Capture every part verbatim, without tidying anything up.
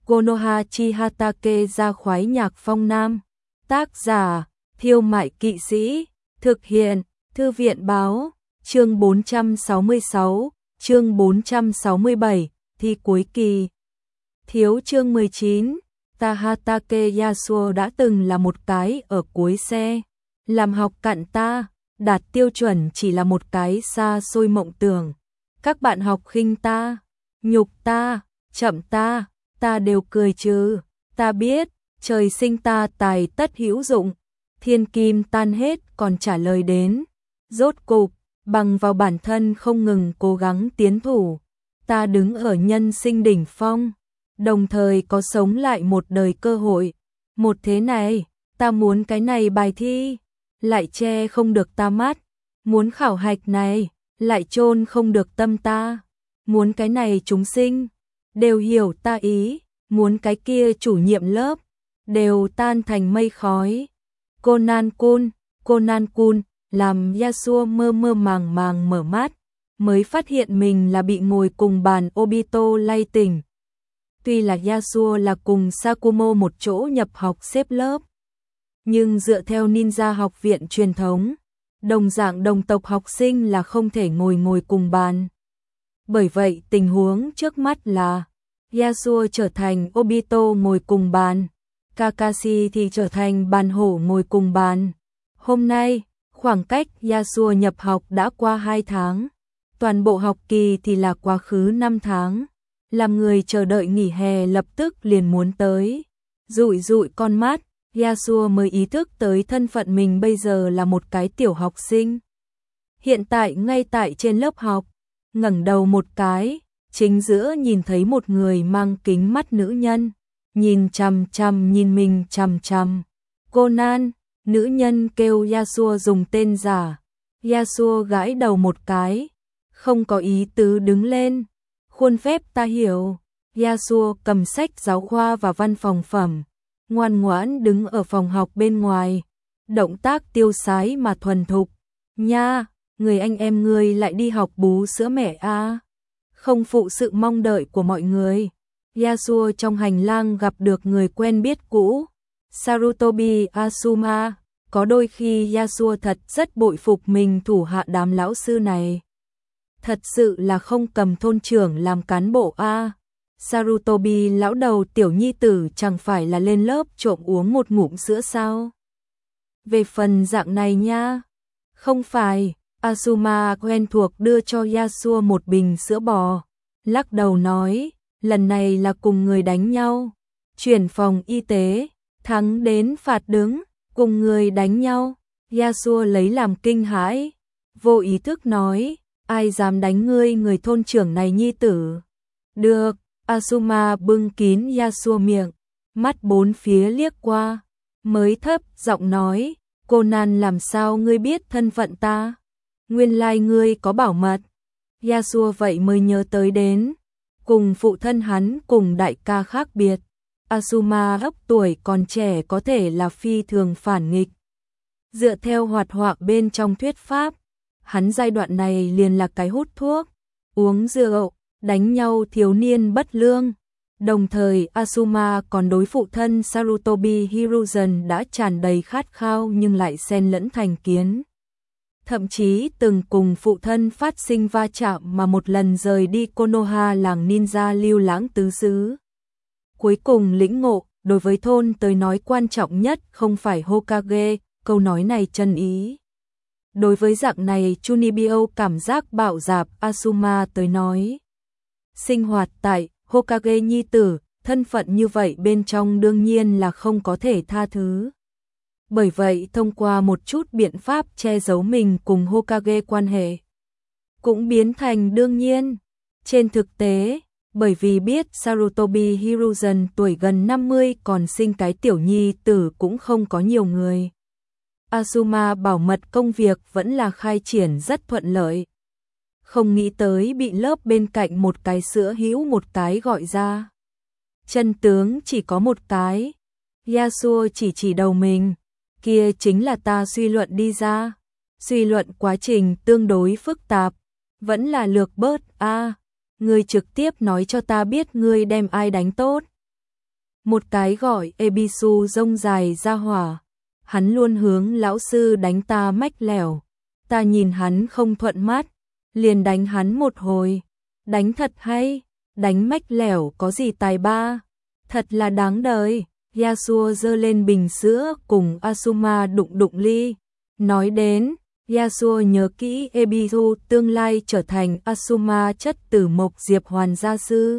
Konoha Chihatake ra khoái nhạc phong nam. Tác giả, Thiêu Mại Kỵ Sĩ. Thực hiện, Thư viện Báo. Chương bốn trăm sáu mươi sáu, chương bốn trăm sáu mươi bảy, thi cuối kỳ. Thiếu chương mười chín, Tahatake Yasuo đã từng là một cái ở cuối xe. Làm học cặn ta, đạt tiêu chuẩn chỉ là một cái xa xôi mộng tưởng. Các bạn học khinh ta, nhục ta, chậm ta, ta đều cười trừ. Ta biết, trời sinh ta tài tất hữu dụng. Thiên kim tan hết còn trả lời đến. Rốt cục, bằng vào bản thân không ngừng cố gắng tiến thủ. Ta đứng ở nhân sinh đỉnh phong, đồng thời có sống lại một đời cơ hội. Một thế này, ta muốn cái này bài thi, lại che không được ta mắt. Muốn khảo hạch này, lại chôn không được tâm ta. Muốn cái này chúng sinh, đều hiểu ta ý. Muốn cái kia chủ nhiệm lớp, đều tan thành mây khói. Conan-kun, Conan-kun, làm Yasuo mơ mơ màng màng mở mắt, mới phát hiện mình là bị ngồi cùng bàn Obito lay tỉnh. Tuy là Yasuo là cùng Sakumo một chỗ nhập học xếp lớp, nhưng dựa theo ninja học viện truyền thống, đồng dạng đồng tộc học sinh là không thể ngồi ngồi cùng bàn. Bởi vậy tình huống trước mắt là Yasuo trở thành Obito ngồi cùng bàn, Kakashi thì trở thành bàn hổ ngồi cùng bàn. Hôm nay, khoảng cách Yasuo nhập học đã qua hai tháng, toàn bộ học kỳ thì là quá khứ năm tháng. Làm người chờ đợi nghỉ hè lập tức liền muốn tới. Dụi dụi con mắt, Yasuo mới ý thức tới thân phận mình bây giờ là một cái tiểu học sinh. Hiện tại ngay tại trên lớp học, ngẩng đầu một cái, chính giữa nhìn thấy một người mang kính mắt nữ nhân, nhìn chằm chằm nhìn mình chằm chằm. Conan, nữ nhân kêu Yasuo dùng tên giả. Yasuo gãi đầu một cái, không có ý tứ đứng lên. Khuôn phép ta hiểu. Yasuo cầm sách giáo khoa và văn phòng phẩm, ngoan ngoãn đứng ở phòng học bên ngoài, động tác tiêu sái mà thuần thục. Nha, người anh em ngươi lại đi học bú sữa mẹ a? À? Không phụ sự mong đợi của mọi người. Yasuo trong hành lang gặp được người quen biết cũ, Sarutobi Asuma. Có đôi khi Yasuo thật rất bội phục mình thủ hạ đám lão sư này. Thật sự là không cầm thôn trưởng làm cán bộ a. À. Sarutobi lão đầu tiểu nhi tử chẳng phải là lên lớp trộm uống một ngụm sữa sao? Về phần dạng này nha. Không phải, Asuma quen thuộc đưa cho Yasuo một bình sữa bò, lắc đầu nói, lần này là cùng người đánh nhau, chuyển phòng y tế, thắng đến phạt đứng, cùng người đánh nhau. Yasuo lấy làm kinh hãi, vô ý thức nói, ai dám đánh ngươi người thôn trưởng này nhi tử? Được, Asuma bưng kín Yasuo miệng, mắt bốn phía liếc qua, mới thấp giọng nói, Conan làm sao ngươi biết thân phận ta? Nguyên lai like ngươi có bảo mật. Yasuo vậy mới nhớ tới đến, cùng phụ thân hắn cùng đại ca khác biệt. Asuma ấp tuổi còn trẻ có thể là phi thường phản nghịch. Dựa theo hoạt họa bên trong thuyết pháp, hắn giai đoạn này liền là cái hút thuốc, uống rượu, đánh nhau thiếu niên bất lương. Đồng thời Asuma còn đối phụ thân Sarutobi Hiruzen đã tràn đầy khát khao nhưng lại xen lẫn thành kiến. Thậm chí từng cùng phụ thân phát sinh va chạm mà một lần rời đi Konoha làng ninja lưu lãng tứ xứ. Cuối cùng lĩnh ngộ, đối với thôn tới nói quan trọng nhất không phải Hokage, câu nói này chân ý. Đối với dạng này Chunibyo cảm giác bạo dạp Asuma tới nói. Sinh hoạt tại Hokage nhi tử, thân phận như vậy bên trong đương nhiên là không có thể tha thứ. Bởi vậy thông qua một chút biện pháp che giấu mình cùng Hokage quan hệ, cũng biến thành đương nhiên. Trên thực tế, bởi vì biết Sarutobi Hiruzen tuổi gần năm mươi còn sinh cái tiểu nhi tử cũng không có nhiều người. Asuma bảo mật công việc vẫn là khai triển rất thuận lợi. Không nghĩ tới bị lớp bên cạnh một cái sữa hữu một cái gọi ra. Chân tướng chỉ có một cái. Yasuo chỉ chỉ đầu mình. Kia chính là ta suy luận đi ra. Suy luận quá trình tương đối phức tạp. Vẫn là lược bớt a. À, ngươi trực tiếp nói cho ta biết ngươi đem ai đánh tốt. một cái gọi Ebisu rông dài ra hỏa. Hắn luôn hướng lão sư đánh ta mách lẻo. Ta nhìn hắn không thuận mắt, liền đánh hắn một hồi. Đánh thật hay, đánh mách lẻo có gì tài ba. Thật là đáng đời. Yasuo giơ lên bình sữa cùng Asuma đụng đụng ly. Nói đến, Yasuo nhớ kỹ Ebisu tương lai trở thành Asuma chất tử mộc diệp hoàn gia sư.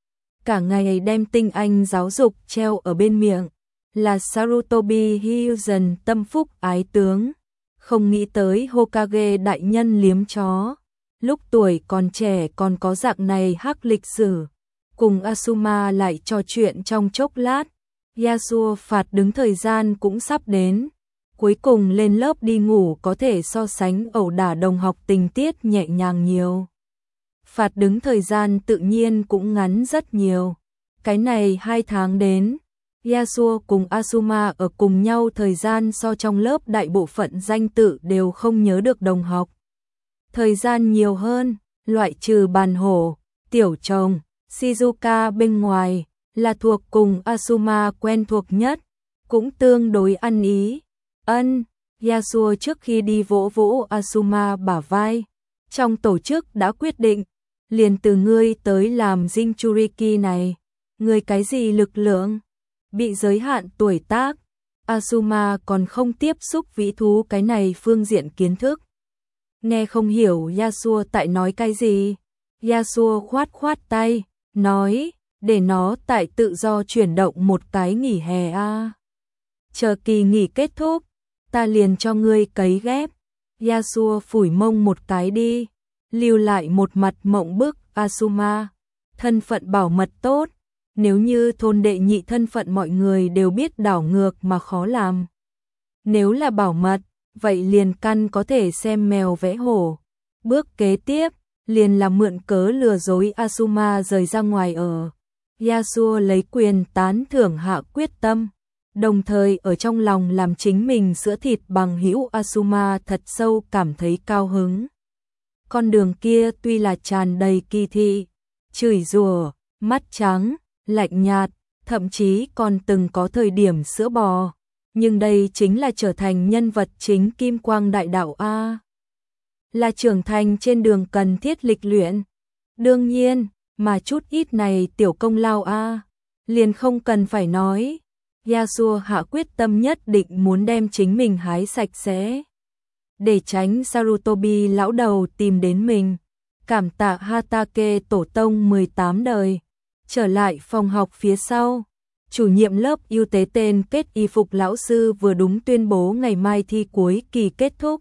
Cả ngày đem tinh anh giáo dục treo ở bên miệng, là Sarutobi Hyuzen tâm phúc ái tướng. Không nghĩ tới Hokage đại nhân liếm chó. Lúc tuổi còn trẻ còn có dạng này hắc lịch sử. Cùng Asuma lại trò chuyện trong chốc lát. Yasuo phạt đứng thời gian cũng sắp đến. Cuối cùng lên lớp đi ngủ có thể so sánh ẩu đả đồng học tình tiết nhẹ nhàng nhiều. Phạt đứng thời gian tự nhiên cũng ngắn rất nhiều. Cái này hai tháng đến, Yasuo cùng Asuma ở cùng nhau thời gian so trong lớp đại bộ phận danh tự đều không nhớ được đồng học. Thời gian nhiều hơn, loại trừ bàn hổ, tiểu chồng, Shizuka bên ngoài, là thuộc cùng Asuma quen thuộc nhất, cũng tương đối ăn ý. Ân, Yasuo trước khi đi vỗ vỗ Asuma bả vai. Trong tổ chức đã quyết định, liền từ ngươi tới làm Jinchuriki này. Ngươi cái gì lực lượng? Bị giới hạn tuổi tác. Asuma còn không tiếp xúc vĩ thú cái này phương diện kiến thức. Nghe không hiểu Yasuo tại nói cái gì. Yasuo khoát khoát tay, nói, để nó tại tự do chuyển động một cái nghỉ hè a. À. Chờ kỳ nghỉ kết thúc, ta liền cho ngươi cấy ghép. Yasuo phủi mông một cái đi, lưu lại một mặt mộng bức. Asuma, thân phận bảo mật tốt, nếu như thôn đệ nhị thân phận mọi người đều biết đảo ngược mà khó làm. Nếu là bảo mật, vậy liền căn có thể xem mèo vẽ hổ. Bước kế tiếp, liền là mượn cớ lừa dối Asuma rời ra ngoài ở. Yasuo lấy quyền tán thưởng hạ quyết tâm, đồng thời ở trong lòng làm chính mình sữa thịt bằng hữu Asuma thật sâu cảm thấy cao hứng. Con đường kia tuy là tràn đầy kỳ thị, chửi rủa, mắt trắng, lạnh nhạt, thậm chí còn từng có thời điểm sữa bò, nhưng đây chính là trở thành nhân vật chính Kim Quang Đại Đạo A. Là trưởng thành trên đường cần thiết lịch luyện. Đương nhiên, mà chút ít này tiểu công lao A, liền không cần phải nói. Yasuo hạ quyết tâm nhất định muốn đem chính mình hái sạch sẽ. Để tránh Sarutobi lão đầu tìm đến mình. Cảm tạ Hatake tổ tông mười tám đời. Trở lại phòng học phía sau, chủ nhiệm lớp ưu tế tên kết y phục lão sư vừa đúng tuyên bố ngày mai thi cuối kỳ kết thúc.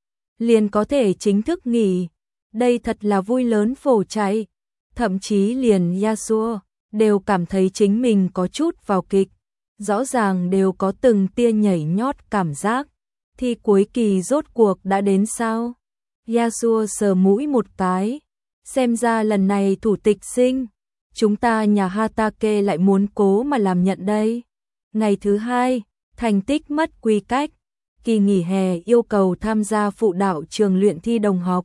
Liền có thể chính thức nghỉ. Đây thật là vui lớn phổ chạy. Thậm chí liền Yasuo đều cảm thấy chính mình có chút vào kịch. Rõ ràng đều có từng tia nhảy nhót cảm giác. Thi cuối kỳ rốt cuộc đã đến sao? Yasuo sờ mũi một cái. Xem ra lần này thủ tịch sinh, chúng ta nhà Hatake lại muốn cố mà làm nhận đây. Ngày thứ hai, thành tích mất quy cách. Kỳ nghỉ hè yêu cầu tham gia phụ đạo trường luyện thi đồng học.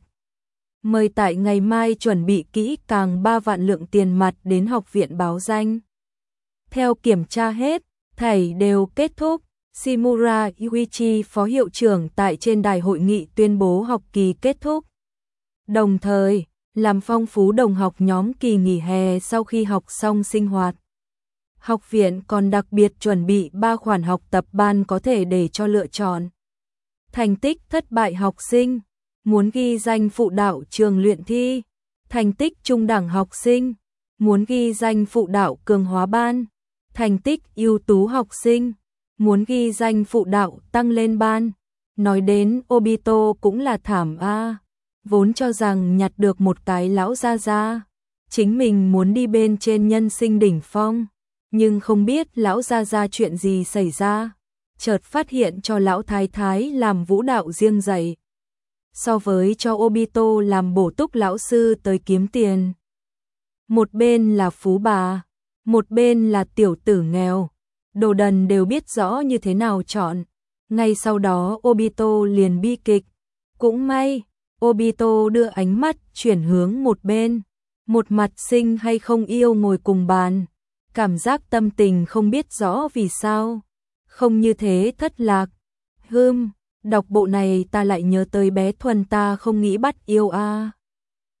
Mời tại ngày mai chuẩn bị kỹ càng ba vạn lượng tiền mặt đến học viện báo danh. Theo kiểm tra hết, thảy đều kết thúc. Shimura Yuichi phó hiệu trưởng tại trên đài hội nghị tuyên bố học kỳ kết thúc. Đồng thời, làm phong phú đồng học nhóm kỳ nghỉ hè sau khi học xong sinh hoạt. Học viện còn đặc biệt chuẩn bị ba khoản học tập ban có thể để cho lựa chọn. Thành tích thất bại học sinh, muốn ghi danh phụ đạo trường luyện thi. Thành tích trung đẳng học sinh, muốn ghi danh phụ đạo cường hóa ban. Thành tích ưu tú học sinh, muốn ghi danh phụ đạo tăng lên ban. Nói đến Obito cũng là thảm a. Vốn cho rằng nhặt được một cái lão gia gia, chính mình muốn đi bên trên nhân sinh đỉnh phong, nhưng không biết lão gia gia chuyện gì xảy ra, chợt phát hiện cho lão thái thái làm vũ đạo riêng dạy. So với cho Obito làm bổ túc lão sư tới kiếm tiền. Một bên là phú bà, một bên là tiểu tử nghèo. Đồ đần đều biết rõ như thế nào chọn. Ngay sau đó Obito liền bi kịch. Cũng may, Obito đưa ánh mắt chuyển hướng một bên. Một mặt sinh hay không yêu ngồi cùng bàn. cảm giác tâm tình không biết rõ vì sao, không như thế thất lạc. Hưm, đọc bộ này ta lại nhớ tới bé Thuần ta không nghĩ bắt yêu a.